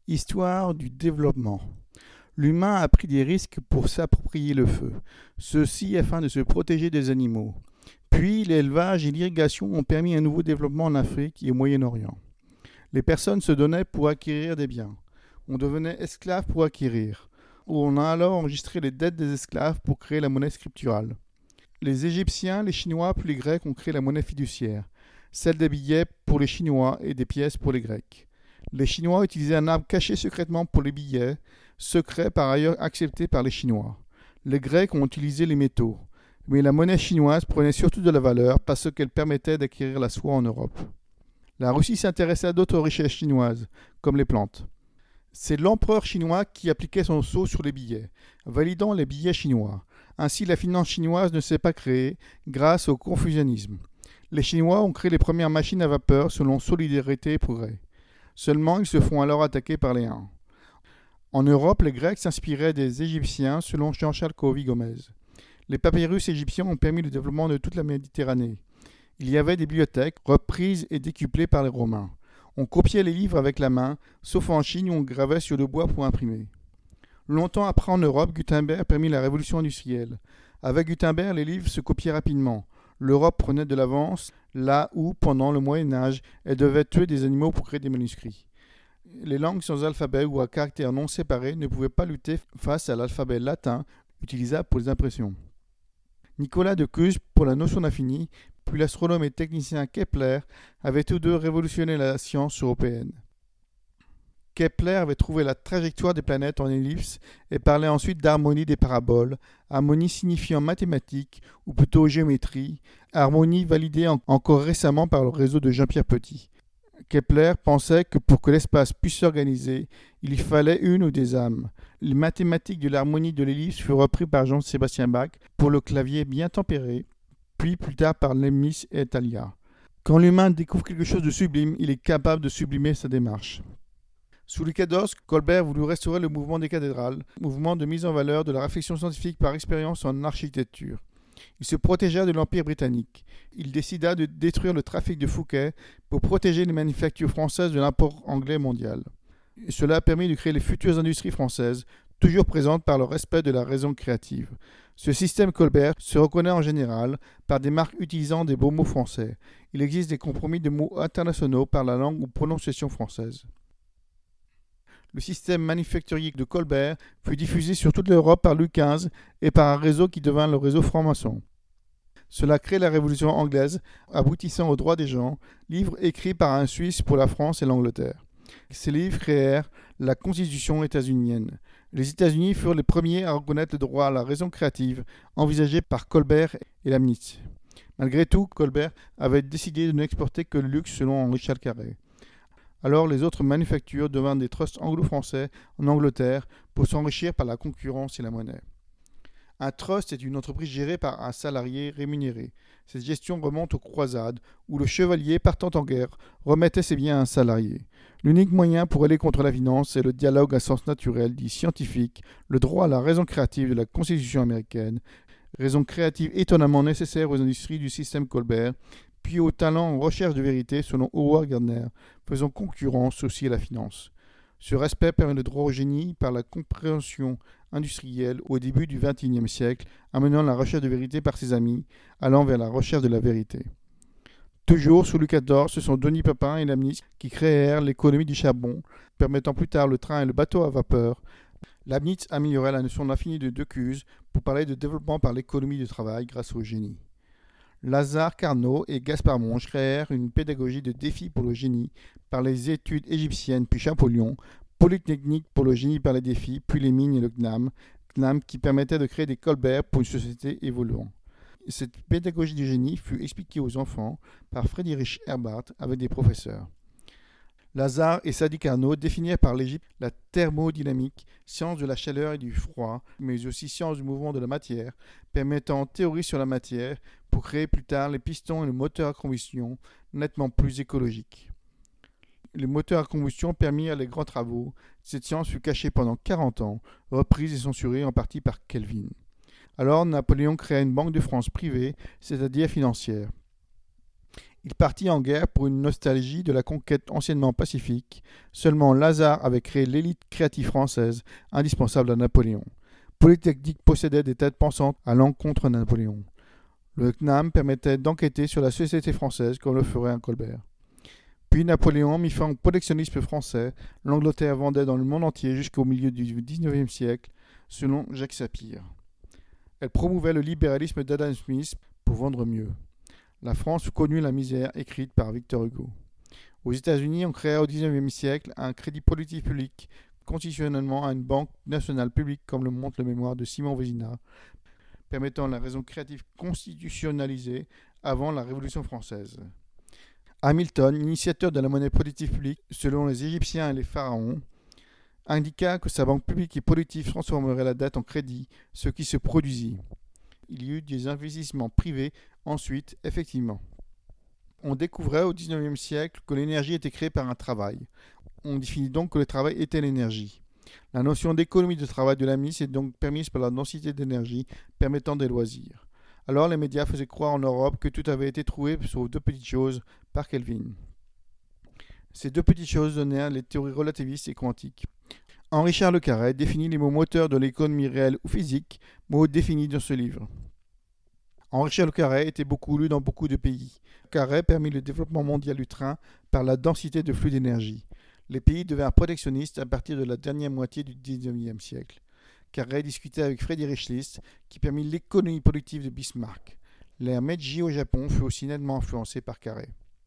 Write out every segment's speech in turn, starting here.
Histoire du développement. L'humain a pris des risques pour s'approprier le feu, ceci afin de se protéger des animaux. Puis l'élevage et l'irrigation ont permis un nouveau développement en Afrique et au Moyen-Orient. Les personnes se donnaient pour acquérir des biens. On devenait esclave pour acquérir. On a alors enregistré les dettes des esclaves pour créer la monnaie scripturale. Les Égyptiens, les Chinois puis les Grecs ont créé la monnaie fiduciaire, celle des billets pour les Chinois et des pièces pour les Grecs. Les Chinois utilisaient un arbre caché secrètement pour les billets, secret par ailleurs accepté par les Chinois. Les Grecs ont utilisé les métaux, mais la monnaie chinoise prenait surtout de la valeur parce qu'elle permettait d'acquérir la soie en Europe. La Russie s'intéressait à d'autres richesses chinoises, comme les plantes. C'est l'empereur chinois qui appliquait son sceau sur les billets, validant les billets chinois. Ainsi, la finance chinoise ne s'est pas créée grâce au confucianisme. Les Chinois ont créé les premières machines à vapeur selon solidarité et progrès. Seulement, ils se font alors attaquer par les Huns. En Europe, les Grecs s'inspiraient des Égyptiens selon Jean-Charles Covy-Gomez. Les papyrus égyptiens ont permis le développement de toute la Méditerranée. Il y avait des bibliothèques reprises et décuplées par les Romains. On copiait les livres avec la main, sauf en Chine où on gravait sur le bois pour imprimer. Longtemps après en Europe, Gutenberg permit la révolution industrielle. Avec Gutenberg, les livres se copiaient rapidement. L'Europe prenait de l'avance là où, pendant le Moyen-Âge, elle devait tuer des animaux pour créer des manuscrits. Les langues sans alphabet ou à caractères non séparés ne pouvaient pas lutter face à l'alphabet latin utilisable pour les impressions. Nicolas de Cusp pour la notion d'infini, puis l'astronome et technicien Kepler avaient tous deux révolutionné la science européenne. Kepler avait trouvé la trajectoire des planètes en ellipse et parlait ensuite d'harmonie des paraboles, harmonie signifiant mathématiques ou plutôt géométrie, harmonie validée encore récemment par le réseau de Jean-Pierre Petit. Kepler pensait que pour que l'espace puisse s'organiser, il y fallait une ou des âmes. Les mathématiques de l'harmonie de l'ellipse furent reprises par Jean-Sébastien Bach pour le clavier bien tempéré, puis plus tard par Leibniz et Thalia. Quand l'humain découvre quelque chose de sublime, il est capable de sublimer sa démarche. Sous Louis XIV, Colbert voulut restaurer le mouvement des cathédrales, mouvement de mise en valeur de la réflexion scientifique par expérience en architecture. Il se protégea de l'Empire britannique. Il décida de détruire le trafic de Fouquet pour protéger les manufactures françaises de l'import anglais mondial. Et cela a permis de créer les futures industries françaises, toujours présentes par le respect de la raison créative. Ce système Colbert se reconnaît en général par des marques utilisant des beaux mots français. Il existe des compromis de mots internationaux par la langue ou prononciation française. Le système manufacturier de Colbert fut diffusé sur toute l'Europe par Louis XV et par un réseau qui devint le réseau franc-maçon. Cela crée la Révolution anglaise, aboutissant aux droits des gens, livre écrit par un Suisse pour la France et l'Angleterre. Ces livres créèrent la Constitution états-unienne. Les États-Unis furent les premiers à reconnaître le droit à la raison créative, envisagé par Colbert et Leibniz. Malgré tout, Colbert avait décidé de n'exporter que le luxe selon Henri Charles Carré. Alors les autres manufactures devinrent des trusts anglo-français en Angleterre pour s'enrichir par la concurrence et la monnaie. Un trust est une entreprise gérée par un salarié rémunéré. Cette gestion remonte aux croisades, où le chevalier partant en guerre remettait ses biens à un salarié. L'unique moyen pour aller contre la finance est le dialogue à sens naturel, dit scientifique, le droit à la raison créative de la Constitution américaine, raison créative étonnamment nécessaire aux industries du système Colbert, puis au talent en recherche de vérité selon Howard Gardner, faisant concurrence aussi à la finance. Ce respect permet le droit au génie par la compréhension industrielle au début du XXIe siècle, amenant la recherche de vérité par ses amis, allant vers la recherche de la vérité. Toujours sous Louis XIV, ce sont Denis Papin et Leibniz qui créèrent l'économie du charbon, permettant plus tard le train et le bateau à vapeur. Leibniz améliorait la notion d'infini de Decuzes pour parler de développement par l'économie du travail grâce au génie. Lazare Carnot et Gaspard Monge créèrent une pédagogie de défi pour le génie par les études égyptiennes puis Champollion, Polytechnique pour le génie par les défis, puis les mines et le CNAM qui permettait de créer des Colbert pour une société évoluant. Cette pédagogie du génie fut expliquée aux enfants par Friedrich Herbart avec des professeurs. Lazare et Sadi Carnot définirent par l'Égypte la thermodynamique, science de la chaleur et du froid, mais aussi science du mouvement de la matière, permettant théorie sur la matière pour créer plus tard les pistons et le moteur à combustion, nettement plus écologiques. Les moteurs à combustion permirent les grands travaux. Cette science fut cachée pendant 40 ans, reprise et censurée en partie par Kelvin. Alors Napoléon créa une banque de France privée, c'est-à-dire financière. Il partit en guerre pour une nostalgie de la conquête anciennement pacifique. Seulement Lazare avait créé l'élite créative française, indispensable à Napoléon. Polytechnique possédait des têtes pensantes à l'encontre de Napoléon. Le CNAM permettait d'enquêter sur la société française comme le ferait un Colbert. Puis Napoléon mit fin au protectionnisme français. L'Angleterre vendait dans le monde entier jusqu'au milieu du XIXe siècle, selon Jacques Sapir. Elle promouvait le libéralisme d'Adam Smith pour vendre mieux. La France connut la misère, écrite par Victor Hugo. Aux États-Unis, on créa au XIXe siècle un crédit politique public constitutionnellement à une banque nationale publique, comme le montre le mémoire de Simon Vézina, permettant la raison créative constitutionnalisée avant la Révolution française. Hamilton, initiateur de la monnaie politique publique, selon les Égyptiens et les pharaons, indiqua que sa banque publique et politique transformerait la dette en crédit, ce qui se produisit. Il y eut des investissements privés ensuite, effectivement. On découvrait au XIXe siècle que l'énergie était créée par un travail. On définit donc que le travail était l'énergie. La notion d'économie de travail de l'AMI est donc permise par la densité d'énergie permettant des loisirs. Alors les médias faisaient croire en Europe que tout avait été trouvé sauf deux petites choses par Kelvin. Ces deux petites choses donnèrent les théories relativistes et quantiques. Henri-Charles Carré définit les mots moteurs de l'économie réelle ou physique, mots définis dans ce livre. Henri-Charles Carré était beaucoup lu dans beaucoup de pays. Carré permit le développement mondial du train par la densité de flux d'énergie. Les pays devinrent protectionnistes à partir de la dernière moitié du XIXe siècle. Carré discutait avec Friedrich List, qui permit l'économie productive de Bismarck. L'ère Meiji au Japon fut aussi nettement influencée par Carré.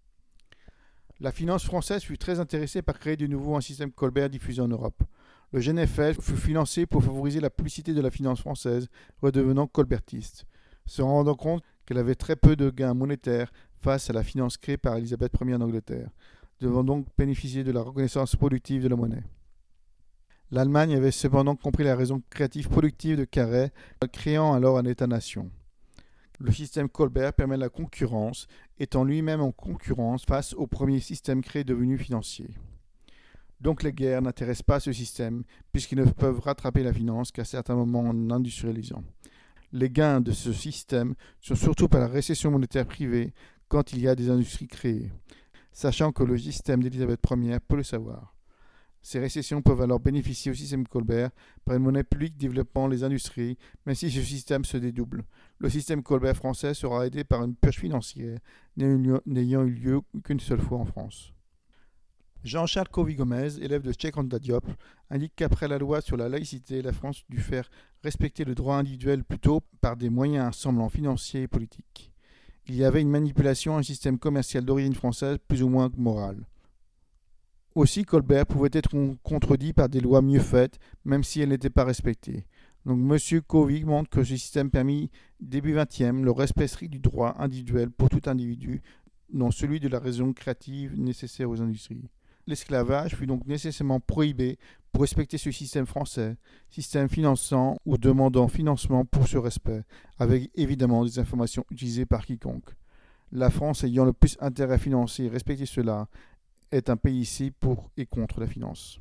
La finance française fut très intéressée par créer de nouveau un système Colbert diffusé en Europe. Le GNFL fut financé pour favoriser la publicité de la finance française, redevenant colbertiste, se rendant compte qu'elle avait très peu de gains monétaires face à la finance créée par Élisabeth Ier en Angleterre, devant donc bénéficier de la reconnaissance productive de la monnaie. L'Allemagne avait cependant compris la raison créative productive de Carré, créant alors un État-nation. Le système Colbert permet la concurrence, étant lui-même en concurrence face au premier système créé devenu financier. Donc les guerres n'intéressent pas ce système, puisqu'ils ne peuvent rattraper la finance qu'à certains moments en industrialisant. Les gains de ce système sont surtout par la récession monétaire privée quand il y a des industries créées, sachant que le système d'Élisabeth Ier peut le savoir. Ces récessions peuvent alors bénéficier au système Colbert par une monnaie publique développant les industries, même si ce système se dédouble. Le système Colbert français sera aidé par une purge financière, n'ayant eu lieu qu'une seule fois en France. Jean-Charles Covy-Gomez, élève de Cheikh Anta Diop, indique qu'après la loi sur la laïcité, la France dut faire respecter le droit individuel plutôt par des moyens semblant financiers et politiques. Il y avait une manipulation à un système commercial d'origine française plus ou moins morale. Aussi, Colbert pouvait être contredit par des lois mieux faites, même si elles n'étaient pas respectées. Donc M. Covy montre que ce système permit, début XXe, le respect strict du droit individuel pour tout individu, dont celui de la raison créative nécessaire aux industries. L'esclavage fut donc nécessairement prohibé pour respecter ce système français, système finançant ou demandant financement pour ce respect, avec évidemment des informations utilisées par quiconque. La France ayant le plus intérêt à financer et respecter cela, est un pays ici pour et contre la finance.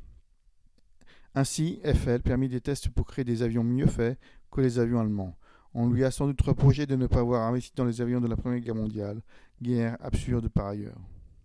Ainsi, Eiffel permit des tests pour créer des avions mieux faits que les avions allemands. On lui a sans doute reproché de ne pas avoir investi dans les avions de la Première Guerre mondiale, guerre absurde par ailleurs.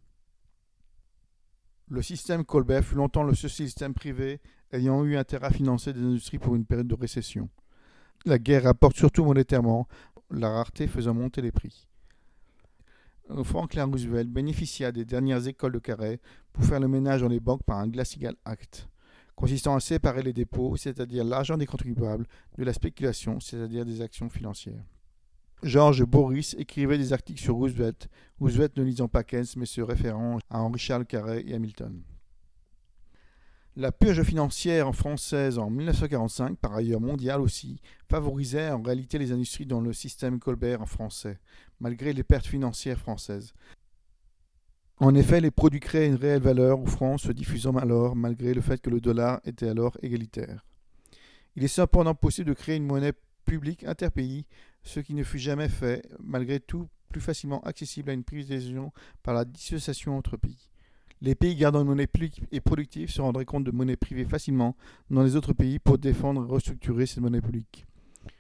Le système Colbert fut longtemps le seul système privé ayant eu intérêt à financer des industries pour une période de récession. La guerre rapporte surtout monétairement, la rareté faisant monter les prix. Franklin Roosevelt bénéficia des dernières écoles de Carré pour faire le ménage dans les banques par un Glass-Steagall Act, consistant à séparer les dépôts, c'est-à-dire l'argent des contribuables, de la spéculation, c'est-à-dire des actions financières. George Boris écrivait des articles sur Roosevelt, Roosevelt ne lisant pas Keynes mais se référant à Henri-Charles Carré et Hamilton. La purge financière française en 1945, par ailleurs mondiale aussi, favorisait en réalité les industries dans le système Colbert en français, malgré les pertes financières françaises. En effet, les produits créaient une réelle valeur aux francs, se diffusant alors, malgré le fait que le dollar était alors égalitaire. Il est cependant possible de créer une monnaie publique interpays, ce qui ne fut jamais fait, malgré tout plus facilement accessible à une prise de décision par la dissociation entre pays. Les pays gardant une monnaie publique et productive se rendraient compte de monnaie privée facilement dans les autres pays pour défendre et restructurer cette monnaie publique.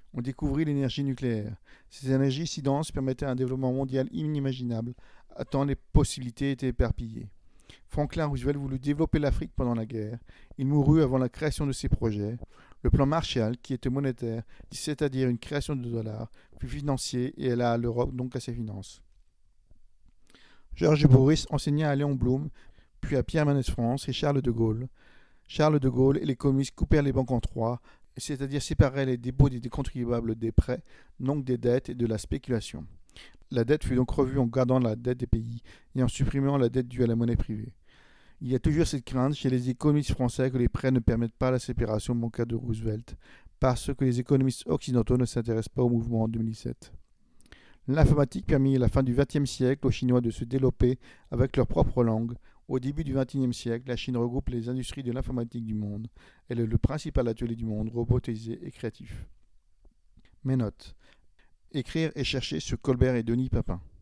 On découvrit l'énergie nucléaire. Ces énergies si denses permettaient un développement mondial inimaginable, tant les possibilités étaient éparpillées. Franklin Roosevelt voulut développer l'Afrique pendant la guerre. Il mourut avant la création de ses projets. Le plan Marshall, qui était monétaire, c'est-à-dire une création de dollars, fut financier et alla à l'Europe, donc à ses finances. George Boris enseigna à Léon Blum, puis à Pierre Mendès France et Charles de Gaulle. Charles de Gaulle et les communistes coupèrent les banques en trois, c'est-à-dire séparèrent les dépôts des contribuables des prêts, donc des dettes et de la spéculation. La dette fut donc revue en gardant la dette des pays et en supprimant la dette due à la monnaie privée. Il y a toujours cette crainte chez les économistes français que les prêts ne permettent pas la séparation bancaire de Roosevelt, parce que les économistes occidentaux ne s'intéressent pas au mouvement en 2007. L'informatique permit à la fin du XXe siècle aux Chinois de se développer avec leur propre langue. Au début du XXIe siècle, la Chine regroupe les industries de l'informatique du monde. Elle est le principal atelier du monde, robotisé et créatif. Mes notes. Écrire et chercher sur Colbert et Denis Papin.